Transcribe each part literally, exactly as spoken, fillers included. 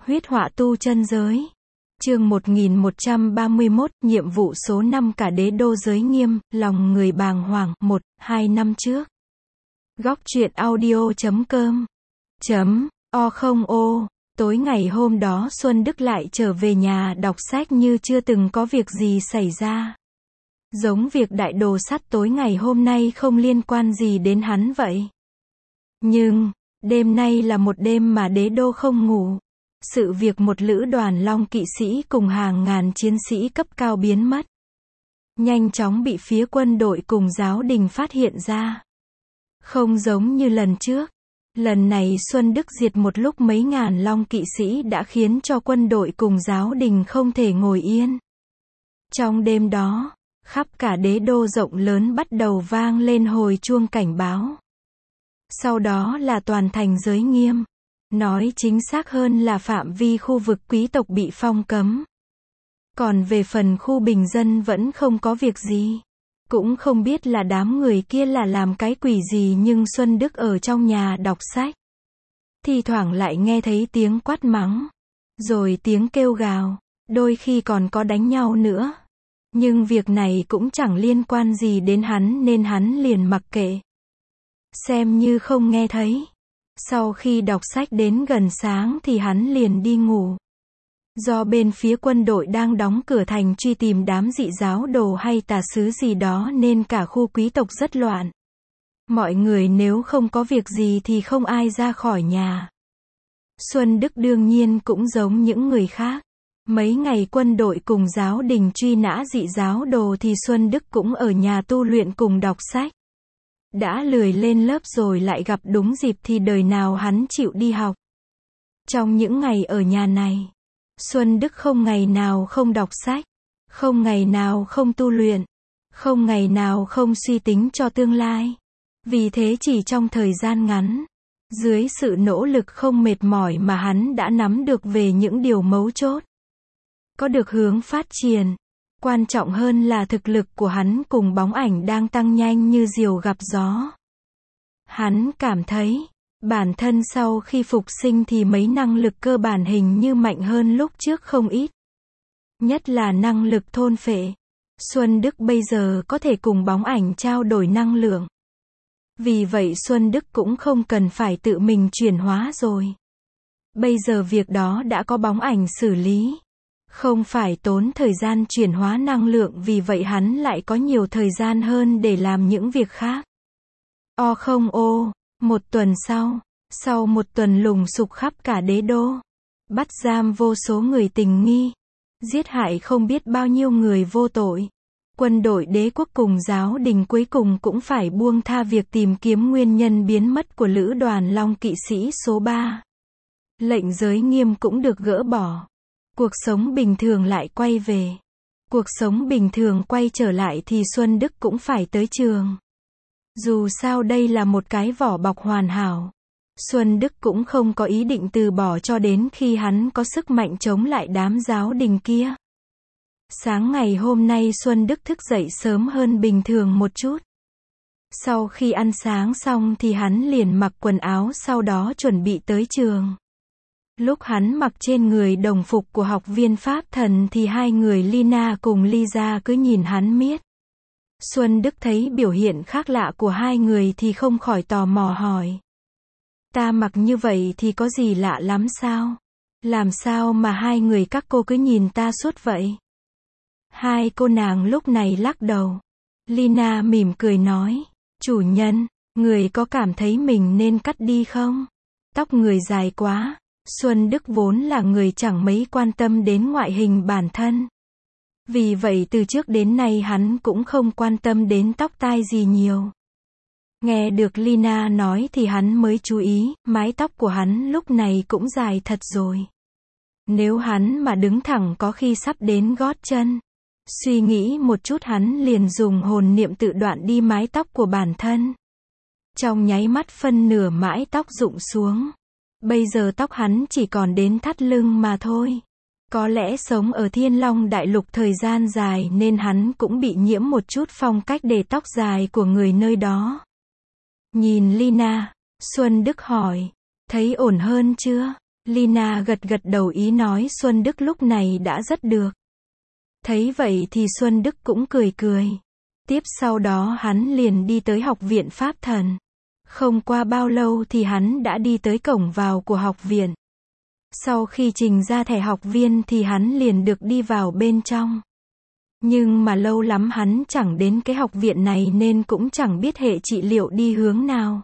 Huyết họa tu chân giới. Chương một nghìn một trăm ba mươi mốt, nhiệm vụ số năm cả đế đô giới nghiêm, lòng người bàng hoàng, một, hai năm trước. Góc truyện audio chấm com. Chấm, o không ô. Tối ngày hôm đó Xuân Đức lại trở về nhà đọc sách như chưa từng có việc gì xảy ra. Giống việc đại đồ sắt tối ngày hôm nay không liên quan gì đến hắn vậy. Nhưng, đêm nay là một đêm mà đế đô không ngủ. Sự việc một lữ đoàn long kỵ sĩ cùng hàng ngàn chiến sĩ cấp cao biến mất. Nhanh chóng bị phía quân đội cùng giáo đình phát hiện ra. Không giống như lần trước. Lần này Xuân Đức diệt một lúc mấy ngàn long kỵ sĩ đã khiến cho quân đội cùng giáo đình không thể ngồi yên. Trong đêm đó, khắp cả đế đô rộng lớn bắt đầu vang lên hồi chuông cảnh báo. Sau đó là toàn thành giới nghiêm. Nói chính xác hơn là phạm vi khu vực quý tộc bị phong cấm. Còn về phần khu bình dân vẫn không có việc gì. Cũng không biết là đám người kia là làm cái quỷ gì, nhưng Xuân Đức ở trong nhà đọc sách. Thì thoảng lại nghe thấy tiếng quát mắng. Rồi tiếng kêu gào. Đôi khi còn có đánh nhau nữa. Nhưng việc này cũng chẳng liên quan gì đến hắn nên hắn liền mặc kệ. Xem như không nghe thấy. Sau khi đọc sách đến gần sáng thì hắn liền đi ngủ. Do bên phía quân đội đang đóng cửa thành truy tìm đám dị giáo đồ hay tà sứ gì đó nên cả khu quý tộc rất loạn. Mọi người nếu không có việc gì thì không ai ra khỏi nhà. Xuân Đức đương nhiên cũng giống những người khác. Mấy ngày quân đội cùng giáo đình truy nã dị giáo đồ thì Xuân Đức cũng ở nhà tu luyện cùng đọc sách. Đã lười lên lớp rồi lại gặp đúng dịp thì đời nào hắn chịu đi học. Trong những ngày ở nhà này, Xuân Đức không ngày nào không đọc sách, không ngày nào không tu luyện, không ngày nào không suy tính cho tương lai. Vì thế chỉ trong thời gian ngắn, dưới sự nỗ lực không mệt mỏi mà hắn đã nắm được về những điều mấu chốt. Có được hướng phát triển. Quan trọng hơn là thực lực của hắn cùng bóng ảnh đang tăng nhanh như diều gặp gió. Hắn cảm thấy, bản thân sau khi phục sinh thì mấy năng lực cơ bản hình như mạnh hơn lúc trước không ít. Nhất là năng lực thôn phệ. Xuân Đức bây giờ có thể cùng bóng ảnh trao đổi năng lượng. Vì vậy Xuân Đức cũng không cần phải tự mình chuyển hóa rồi. Bây giờ việc đó đã có bóng ảnh xử lý. Không phải tốn thời gian chuyển hóa năng lượng, vì vậy hắn lại có nhiều thời gian hơn để làm những việc khác. O không ô, một tuần sau, sau một tuần lùng sục khắp cả đế đô, bắt giam vô số người tình nghi, giết hại không biết bao nhiêu người vô tội, quân đội đế quốc cùng giáo đình cuối cùng cũng phải buông tha việc tìm kiếm nguyên nhân biến mất của lữ đoàn long kỵ sĩ số ba. Lệnh giới nghiêm cũng được gỡ bỏ. Cuộc sống bình thường lại quay về. Cuộc sống bình thường quay trở lại thì Xuân Đức cũng phải tới trường. Dù sao đây là một cái vỏ bọc hoàn hảo. Xuân Đức cũng không có ý định từ bỏ cho đến khi hắn có sức mạnh chống lại đám giáo đình kia. Sáng ngày hôm nay Xuân Đức thức dậy sớm hơn bình thường một chút. Sau khi ăn sáng xong thì hắn liền mặc quần áo, sau đó chuẩn bị tới trường. Lúc hắn mặc trên người đồng phục của học viên Pháp thần thì hai người Lina cùng Lisa cứ nhìn hắn miết. Xuân Đức thấy biểu hiện khác lạ của hai người thì không khỏi tò mò hỏi. Ta mặc như vậy thì có gì lạ lắm sao? Làm sao mà hai người các cô cứ nhìn ta suốt vậy? Hai cô nàng lúc này lắc đầu. Lina mỉm cười nói. Chủ nhân, người có cảm thấy mình nên cắt đi không? Tóc người dài quá. Xuân Đức vốn là người chẳng mấy quan tâm đến ngoại hình bản thân. Vì vậy từ trước đến nay hắn cũng không quan tâm đến tóc tai gì nhiều. Nghe được Lina nói thì hắn mới chú ý, mái tóc của hắn lúc này cũng dài thật rồi. Nếu hắn mà đứng thẳng có khi sắp đến gót chân. Suy nghĩ một chút hắn liền dùng hồn niệm tự đoạn đi mái tóc của bản thân. Trong nháy mắt phân nửa mái tóc rụng xuống. Bây giờ tóc hắn chỉ còn đến thắt lưng mà thôi. Có lẽ sống ở Thiên Long Đại Lục thời gian dài nên hắn cũng bị nhiễm một chút phong cách để tóc dài của người nơi đó. Nhìn Lina, Xuân Đức hỏi, thấy ổn hơn chưa? Lina gật gật đầu ý nói Xuân Đức lúc này đã rất được. Thấy vậy thì Xuân Đức cũng cười cười. Tiếp sau đó hắn liền đi tới học viện Pháp Thần. Không qua bao lâu thì hắn đã đi tới cổng vào của học viện. Sau khi trình ra thẻ học viên thì hắn liền được đi vào bên trong. Nhưng mà lâu lắm hắn chẳng đến cái học viện này nên cũng chẳng biết hệ trị liệu đi hướng nào.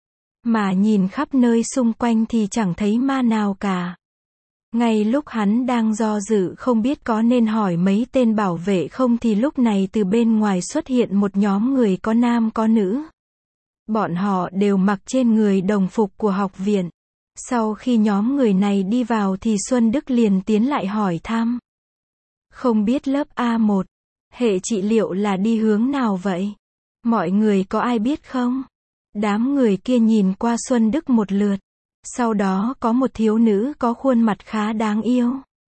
Mà nhìn khắp nơi xung quanh thì chẳng thấy ma nào cả. Ngay lúc hắn đang do dự không biết có nên hỏi mấy tên bảo vệ không thì lúc này từ bên ngoài xuất hiện một nhóm người có nam có nữ. Bọn họ đều mặc trên người đồng phục của học viện. Sau khi nhóm người này đi vào thì Xuân Đức liền tiến lại hỏi thăm. Không biết lớp A một, hệ trị liệu là đi hướng nào vậy? Mọi người có ai biết không? Đám người kia nhìn qua Xuân Đức một lượt. Sau đó có một thiếu nữ có khuôn mặt khá đáng yêu.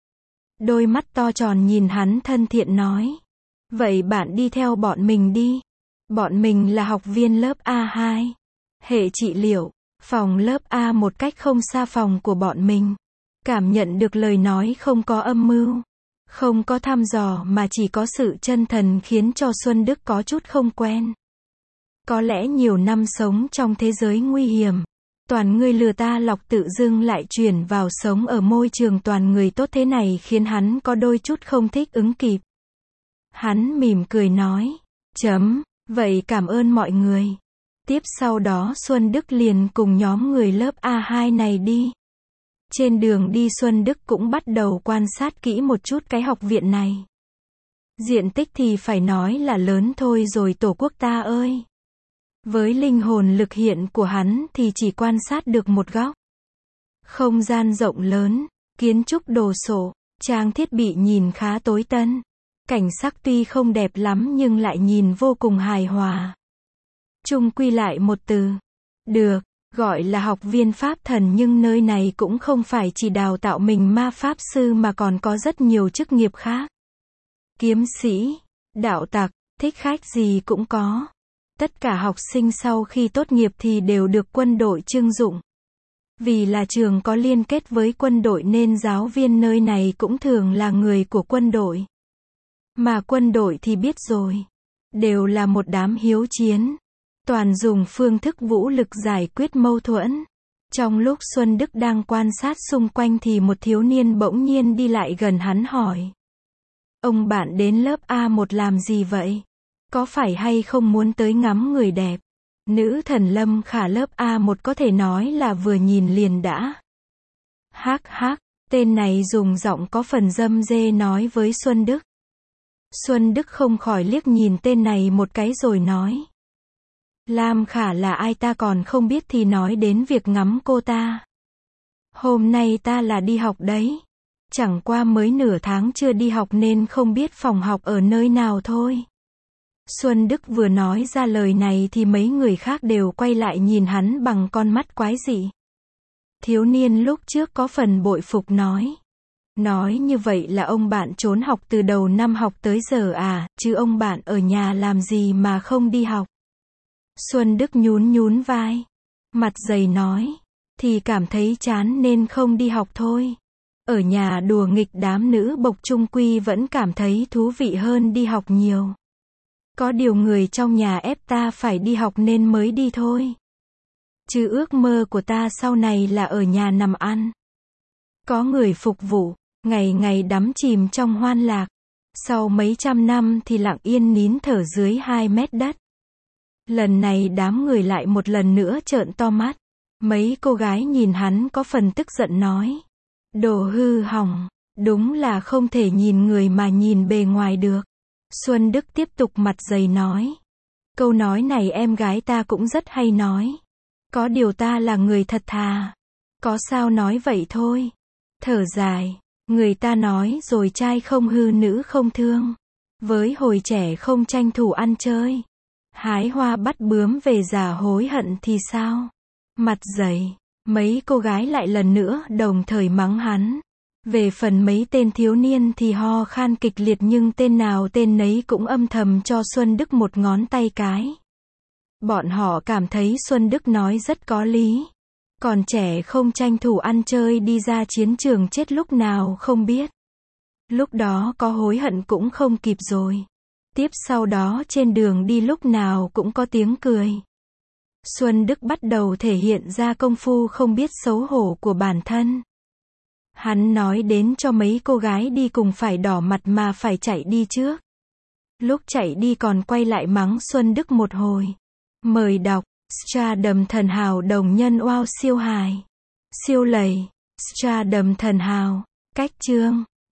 Đôi mắt to tròn nhìn hắn thân thiện nói. Vậy bạn đi theo bọn mình đi. Bọn mình là học viên lớp A hai. Hệ trị liệu, phòng lớp A một cách không xa phòng của bọn mình. Cảm nhận được lời nói không có âm mưu, không có thăm dò mà chỉ có sự chân thành khiến cho Xuân Đức có chút không quen. Có lẽ nhiều năm sống trong thế giới nguy hiểm. Toàn người lừa ta lọc tự dưng lại chuyển vào sống ở môi trường toàn người tốt thế này khiến hắn có đôi chút không thích ứng kịp. Hắn mỉm cười nói. Chấm, vậy cảm ơn mọi người. Tiếp sau đó Xuân Đức liền cùng nhóm người lớp A hai này đi. Trên đường đi Xuân Đức cũng bắt đầu quan sát kỹ một chút cái học viện này. Diện tích thì phải nói là lớn thôi rồi tổ quốc ta ơi. Với linh hồn lực hiện của hắn thì chỉ quan sát được một góc. Không gian rộng lớn, kiến trúc đồ sộ, trang thiết bị nhìn khá tối tân. Cảnh sắc tuy không đẹp lắm nhưng lại nhìn vô cùng hài hòa. Chung quy lại một từ. Được, gọi là học viên Pháp Thần nhưng nơi này cũng không phải chỉ đào tạo mình ma pháp sư mà còn có rất nhiều chức nghiệp khác. Kiếm sĩ, đạo tặc, thích khách gì cũng có. Tất cả học sinh sau khi tốt nghiệp thì đều được quân đội trưng dụng. Vì là trường có liên kết với quân đội nên giáo viên nơi này cũng thường là người của quân đội. Mà quân đội thì biết rồi. Đều là một đám hiếu chiến. Toàn dùng phương thức vũ lực giải quyết mâu thuẫn. Trong lúc Xuân Đức đang quan sát xung quanh thì một thiếu niên bỗng nhiên đi lại gần hắn hỏi. Ông bạn đến lớp A một làm gì vậy? Có phải hay không muốn tới ngắm người đẹp? Nữ thần Lâm Khả lớp A một có thể nói là vừa nhìn liền đã. Hắc hắc, tên này dùng giọng có phần dâm dê nói với Xuân Đức. Xuân Đức không khỏi liếc nhìn tên này một cái rồi nói. Lam Khả là ai ta còn không biết thì nói đến việc ngắm cô ta. Hôm nay ta là đi học đấy. Chẳng qua mới nửa tháng chưa đi học nên không biết phòng học ở nơi nào thôi. Xuân Đức vừa nói ra lời này thì mấy người khác đều quay lại nhìn hắn bằng con mắt quái dị. Thiếu niên lúc trước có phần bội phục nói. Nói như vậy là ông bạn trốn học từ đầu năm học tới giờ à, chứ ông bạn ở nhà làm gì mà không đi học. Xuân Đức nhún nhún vai. Mặt dày nói. Thì cảm thấy chán nên không đi học thôi. Ở nhà đùa nghịch đám nữ bộc trung quy vẫn cảm thấy thú vị hơn đi học nhiều. Có điều người trong nhà ép ta phải đi học nên mới đi thôi. Chứ ước mơ của ta sau này là ở nhà nằm ăn. Có người phục vụ, ngày ngày đắm chìm trong hoan lạc. Sau mấy trăm năm thì lặng yên nín thở dưới hai mét đất. Lần này đám người lại một lần nữa trợn to mắt. Mấy cô gái nhìn hắn có phần tức giận nói. Đồ hư hỏng, đúng là không thể nhìn người mà nhìn bề ngoài được. Xuân Đức tiếp tục mặt dày nói. Câu nói này em gái ta cũng rất hay nói. Có điều ta là người thật thà. Có sao nói vậy thôi. Thở dài. Người ta nói rồi trai không hư nữ không thương. Với hồi trẻ không tranh thủ ăn chơi. Hái hoa bắt bướm về già hối hận thì sao? Mặt dày. Mấy cô gái lại lần nữa đồng thời mắng hắn. Về phần mấy tên thiếu niên thì ho khan kịch liệt nhưng tên nào tên nấy cũng âm thầm cho Xuân Đức một ngón tay cái. Bọn họ cảm thấy Xuân Đức nói rất có lý. Còn trẻ không tranh thủ ăn chơi đi ra chiến trường chết lúc nào không biết. Lúc đó có hối hận cũng không kịp rồi. Tiếp sau đó trên đường đi lúc nào cũng có tiếng cười. Xuân Đức bắt đầu thể hiện ra công phu không biết xấu hổ của bản thân. Hắn nói đến cho mấy cô gái đi cùng phải đỏ mặt mà phải chạy đi trước. Lúc chạy đi còn quay lại mắng Xuân Đức một hồi. Mời đọc, Stardom thần hào đồng nhân wow siêu hài. Siêu lầy, Stardom thần hào, cách chương.